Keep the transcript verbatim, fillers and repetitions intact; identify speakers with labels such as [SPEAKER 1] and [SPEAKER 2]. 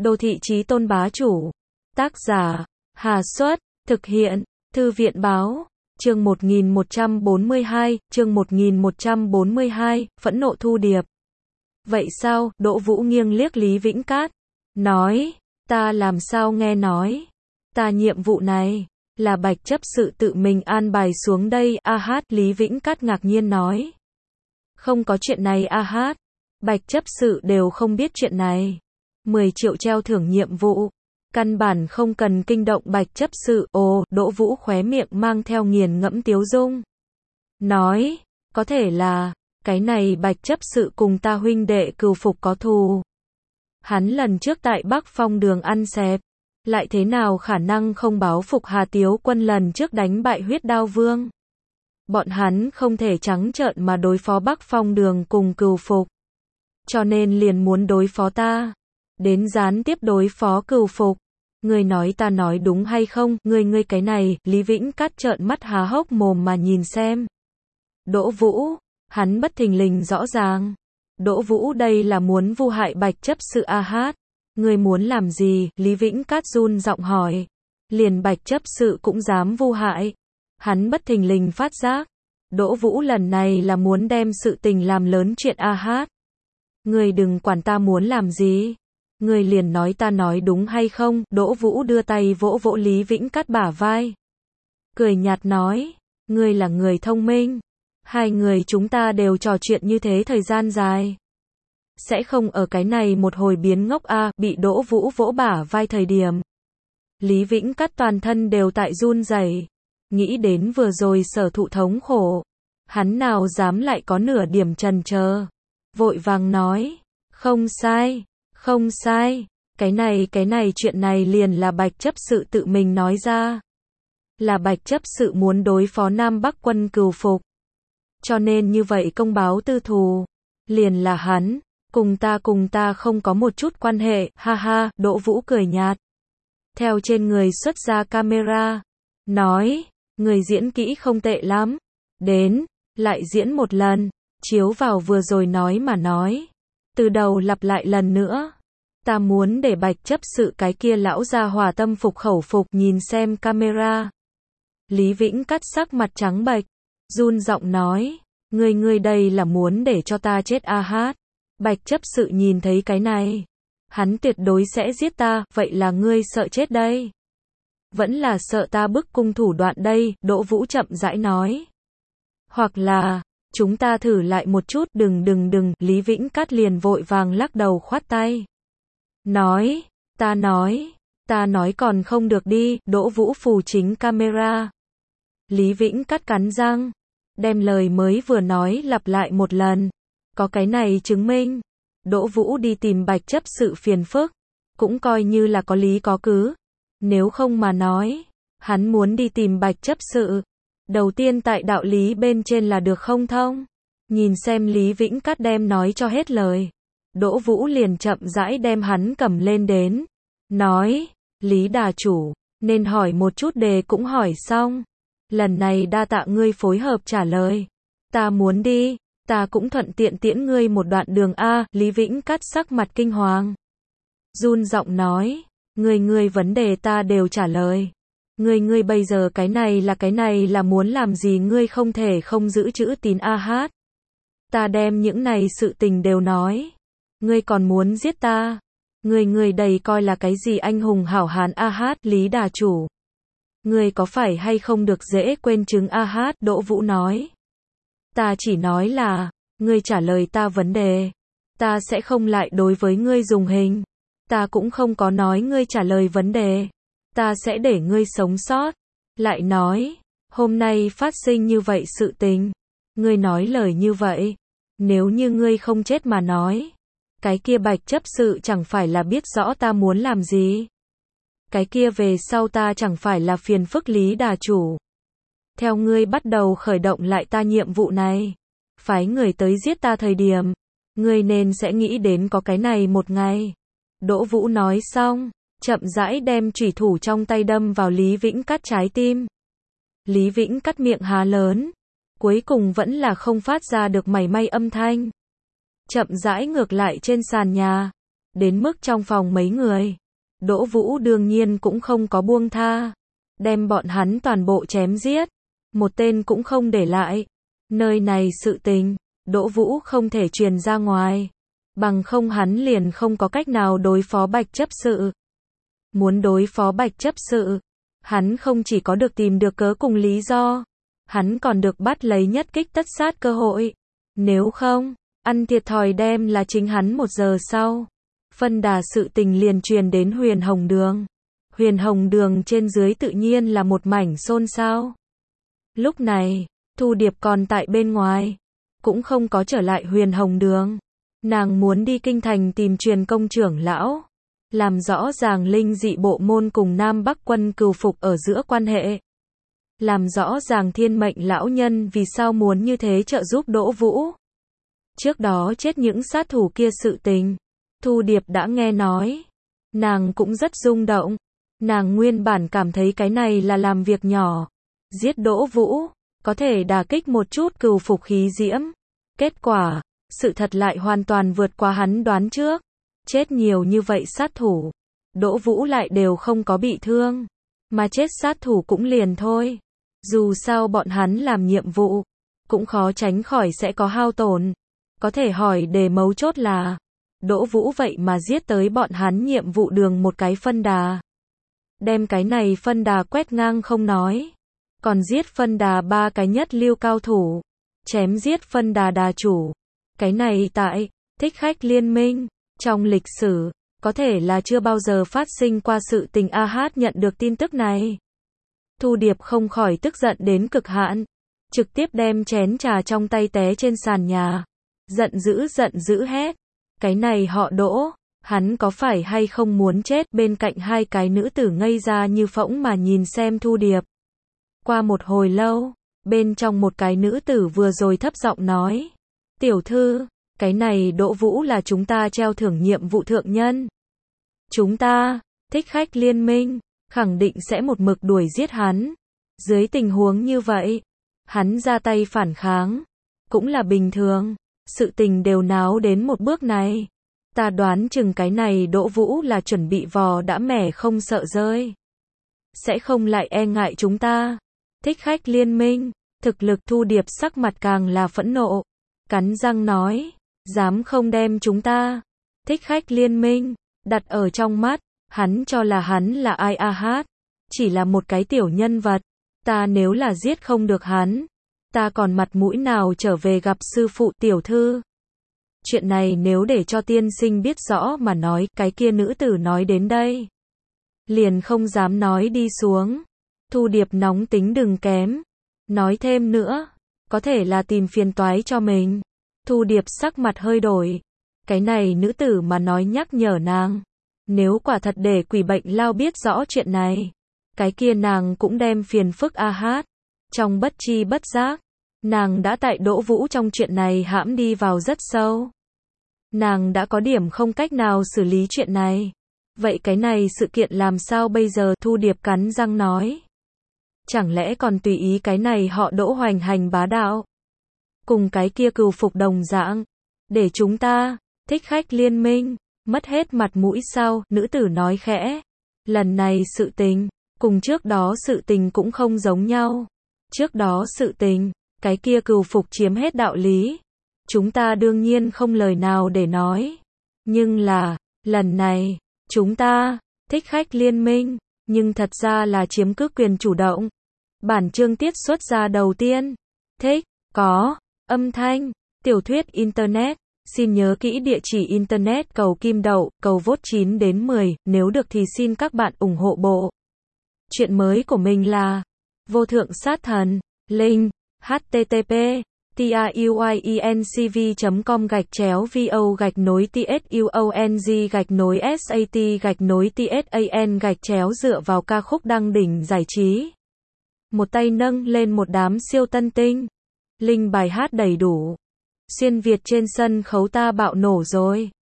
[SPEAKER 1] Đô thị chí tôn bá chủ. Tác giả, Hà Xuất, thực hiện, Thư viện báo. Chương một nghìn một trăm bốn mươi hai, chương một nghìn một trăm bốn mươi hai, phẫn nộ thu điệp. Vậy sao? Đỗ Vũ nghiêng liếc Lý Vĩnh Cát, nói, ta làm sao nghe nói, ta nhiệm vụ này, là Bạch chấp sự tự mình an bài xuống đây, a hát, Lý Vĩnh Cát ngạc nhiên nói. Không có chuyện này a hát, Bạch chấp sự đều không biết chuyện này. mười triệu treo thưởng nhiệm vụ, căn bản không cần kinh động Bạch chấp sự, ồ, Đỗ Vũ khóe miệng mang theo nghiền ngẫm tiếu dung. Nói, có thể là, cái này Bạch chấp sự cùng ta huynh đệ Cừu Phục có thù. Hắn lần trước tại Bắc Phong đường ăn xẹp, lại thế nào khả năng không báo phục Hà Tiếu Quân lần trước đánh bại Huyết Đao Vương. Bọn hắn không thể trắng trợn mà đối phó Bắc Phong đường cùng Cừu Phục. Cho nên liền muốn đối phó ta. Đến gián tiếp đối phó Cừu Phục. Ngươi nói ta nói đúng hay không? Ngươi ngươi cái này, Lý Vĩnh Cát trợn mắt há hốc mồm mà nhìn xem. Đỗ Vũ, hắn bất thình lình rõ ràng. Đỗ Vũ đây là muốn vu hại Bạch chấp sự a hát. Ngươi muốn làm gì? Lý Vĩnh Cát run giọng hỏi. Liền Bạch chấp sự cũng dám vu hại. Hắn bất thình lình phát giác. Đỗ Vũ lần này là muốn đem sự tình làm lớn chuyện a hát. Ngươi đừng quản ta muốn làm gì. Ngươi liền nói ta nói đúng hay không? Đỗ Vũ đưa tay vỗ vỗ Lý Vĩnh Cát bả vai. Cười nhạt nói. Ngươi là người thông minh. Hai người chúng ta đều trò chuyện như thế thời gian dài. Sẽ không ở cái này một hồi biến ngốc a, à, bị Đỗ Vũ vỗ bả vai thời điểm. Lý Vĩnh Cát toàn thân đều tại run rẩy. Nghĩ đến vừa rồi sở thụ thống khổ. Hắn nào dám lại có nửa điểm chần chờ. Vội vàng nói. Không sai, không sai. Cái này cái này chuyện này liền là Bạch chấp sự tự mình nói ra. Là Bạch chấp sự muốn đối phó Nam Bắc quân Cừu Phục. Cho nên như vậy công báo tư thù. Liền là hắn. Cùng ta cùng ta không có một chút quan hệ, ha ha, Đỗ Vũ cười nhạt. Theo trên người xuất ra camera. Nói, người diễn kỹ không tệ lắm. Đến, lại diễn một lần. Chiếu vào vừa rồi nói mà nói. Từ đầu lặp lại lần nữa. Ta muốn để Bạch chấp sự cái kia lão gia hòa tâm phục khẩu phục nhìn xem camera. Lý Vĩnh Cát sắc mặt trắng bệch. Run giọng nói. Ngươi ngươi đây là muốn để cho ta chết a hát. Bạch chấp sự nhìn thấy cái này. Hắn tuyệt đối sẽ giết ta, vậy là ngươi sợ chết đây. Vẫn là sợ ta bức cung thủ đoạn đây, Đỗ Vũ chậm rãi nói. Hoặc là, chúng ta thử lại một chút, đừng đừng đừng, Lý Vĩnh Cát liền vội vàng lắc đầu khoát tay. Nói, ta nói, ta nói còn không được đi, Đỗ Vũ phù chính camera. Lý Vĩnh Cát cắn răng, đem lời mới vừa nói lặp lại một lần. Có cái này chứng minh, Đỗ Vũ đi tìm Bạch chấp sự phiền phức, cũng coi như là có lý có cứ. Nếu không mà nói, hắn muốn đi tìm Bạch chấp sự, đầu tiên tại đạo lý bên trên là được không thông. Nhìn xem Lý Vĩnh Cát đem nói cho hết lời, Đỗ Vũ liền chậm rãi đem hắn cầm lên đến. Nói, Lý đà chủ, nên hỏi một chút đề cũng hỏi xong. Lần này đa tạ ngươi phối hợp trả lời. Ta muốn đi. Ta cũng thuận tiện tiễn ngươi một đoạn đường a, Lý Vĩnh Cát sắc mặt kinh hoàng. Run giọng nói, ngươi ngươi vấn đề ta đều trả lời. Ngươi ngươi bây giờ cái này là cái này là muốn làm gì, ngươi không thể không giữ chữ tín a hát. Ta đem những này sự tình đều nói. Ngươi còn muốn giết ta. Ngươi ngươi đầy coi là cái gì anh hùng hảo hán a hát, Lý đà chủ. Ngươi có phải hay không được dễ quên chứng a hát, Đỗ Vũ nói. Ta chỉ nói là, ngươi trả lời ta vấn đề. Ta sẽ không lại đối với ngươi dùng hình. Ta cũng không có nói ngươi trả lời vấn đề. Ta sẽ để ngươi sống sót. Lại nói, hôm nay phát sinh như vậy sự tình. Ngươi nói lời như vậy. Nếu như ngươi không chết mà nói. Cái kia Bạch chấp sự chẳng phải là biết rõ ta muốn làm gì. Cái kia về sau ta chẳng phải là phiền phức Lý đà chủ. Theo ngươi bắt đầu khởi động lại ta nhiệm vụ này. Phái người tới giết ta thời điểm. Ngươi nên sẽ nghĩ đến có cái này một ngày. Đỗ Vũ nói xong. Chậm rãi đem chủy thủ trong tay đâm vào Lý Vĩnh Cát trái tim. Lý Vĩnh Cát miệng há lớn. Cuối cùng vẫn là không phát ra được mảy may âm thanh. Chậm rãi ngược lại trên sàn nhà. Đến mức trong phòng mấy người, Đỗ Vũ đương nhiên cũng không có buông tha, đem bọn hắn toàn bộ chém giết, một tên cũng không để lại. Nơi này sự tình, Đỗ Vũ không thể truyền ra ngoài, bằng không hắn liền không có cách nào đối phó Bạch chấp sự. Muốn đối phó Bạch chấp sự, hắn không chỉ có được tìm được cớ cùng lý do, hắn còn được bắt lấy nhất kích tất sát cơ hội. Nếu không, ăn thiệt thòi đem là chính hắn. Một giờ sau, phân đà sự tình liền truyền đến Huyền Hồng Đường. Huyền Hồng Đường trên dưới tự nhiên là một mảnh xôn xao. Lúc này, Thu Điệp còn tại bên ngoài, cũng không có trở lại Huyền Hồng Đường. Nàng muốn đi kinh thành tìm Truyền công trưởng lão, làm rõ ràng linh dị bộ môn cùng Nam Bắc quân cừu phục ở giữa quan hệ. Làm rõ ràng thiên mệnh lão nhân vì sao muốn như thế trợ giúp Đỗ Vũ. Trước đó chết những sát thủ kia sự tình, Thu Điệp đã nghe nói. Nàng cũng rất rung động. Nàng nguyên bản cảm thấy cái này là làm việc nhỏ. Giết Đỗ Vũ, có thể đả kích một chút cừu phục khí diễm. Kết quả, sự thật lại hoàn toàn vượt qua hắn đoán trước. Chết nhiều như vậy sát thủ, Đỗ Vũ lại đều không có bị thương. Mà chết sát thủ cũng liền thôi. Dù sao bọn hắn làm nhiệm vụ, cũng khó tránh khỏi sẽ có hao tổn. Có thể hỏi đề mấu chốt là, Đỗ Vũ vậy mà giết tới bọn hắn nhiệm vụ đường một cái phân đà. Đem cái này phân đà quét ngang không nói, còn giết phân đà ba cái nhất lưu cao thủ, chém giết phân đà đà chủ. Cái này tại Thích Khách Liên Minh, trong lịch sử, có thể là chưa bao giờ phát sinh qua sự tình. A Hát nhận được tin tức này, Thu Điệp không khỏi tức giận đến cực hạn, trực tiếp đem chén trà trong tay té trên sàn nhà. Giận dữ giận dữ hét, cái này họ Đỗ, hắn có phải hay không muốn chết? Bên cạnh hai cái nữ tử ngây ra như phỗng mà nhìn xem Thu Điệp. Qua một hồi lâu, bên trong một cái nữ tử vừa rồi thấp giọng nói, tiểu thư, cái này Đỗ Vũ là chúng ta treo thưởng nhiệm vụ thượng nhân. Chúng ta, Thích Khách Liên Minh, khẳng định sẽ một mực đuổi giết hắn. Dưới tình huống như vậy, hắn ra tay phản kháng, cũng là bình thường. Sự tình đều náo đến một bước này, ta đoán chừng cái này Đỗ Vũ là chuẩn bị vò đã mẻ không sợ rơi. Sẽ không lại e ngại chúng ta. Thích Khách Liên Minh, thực lực. Thu Điệp sắc mặt càng là phẫn nộ, cắn răng nói, dám không đem chúng ta, Thích Khách Liên Minh, đặt ở trong mắt, hắn cho là hắn là ai? A Hát, chỉ là một cái tiểu nhân vật. Ta nếu là giết không được hắn, ta còn mặt mũi nào trở về gặp sư phụ? Tiểu thư, chuyện này nếu để cho tiên sinh biết rõ mà nói. Cái kia nữ tử nói đến đây, liền không dám nói đi xuống. Thu Điệp nóng tính đừng kém, nói thêm nữa, có thể là tìm phiền toái cho mình. Thu Điệp sắc mặt hơi đổi, cái này nữ tử mà nói nhắc nhở nàng, nếu quả thật để Quỷ Bệnh Lao biết rõ chuyện này, cái kia nàng cũng đem phiền phức. A Hát, trong bất chi bất giác, nàng đã tại Đỗ Vũ trong chuyện này hãm đi vào rất sâu. Nàng đã có điểm không cách nào xử lý chuyện này. Vậy cái này sự kiện làm sao bây giờ? Thu Điệp cắn răng nói, chẳng lẽ còn tùy ý cái này họ Đỗ hoành hành bá đạo, cùng cái kia cừu phục đồng dạng, để chúng ta, Thích Khách Liên Minh, mất hết mặt mũi sao? Nữ tử nói khẽ, lần này sự tình, cùng trước đó sự tình cũng không giống nhau. Trước đó sự tình, cái kia cừu phục chiếm hết đạo lý, chúng ta đương nhiên không lời nào để nói. Nhưng là, lần này, chúng ta, Thích Khách Liên Minh, nhưng thật ra là chiếm cứ quyền chủ động. Bản chương tiết xuất ra đầu tiên, thích, có, âm thanh, tiểu thuyết internet. Xin nhớ kỹ địa chỉ internet cầu kim đậu, cầu vote chín đến mười, nếu được thì xin các bạn ủng hộ bộ chuyện mới của mình là Vô Thượng Sát Thần. Link http truyencv chấm com gạch chéo vo gạch nối tsuong gạch nối sat gạch nối tsan gạch chéo dựa vào ca khúc đăng đỉnh giải trí. Một tay nâng lên một đám siêu tân tinh. Link bài hát đầy đủ. Xuyên Việt trên sân khấu ta bạo nổ rồi.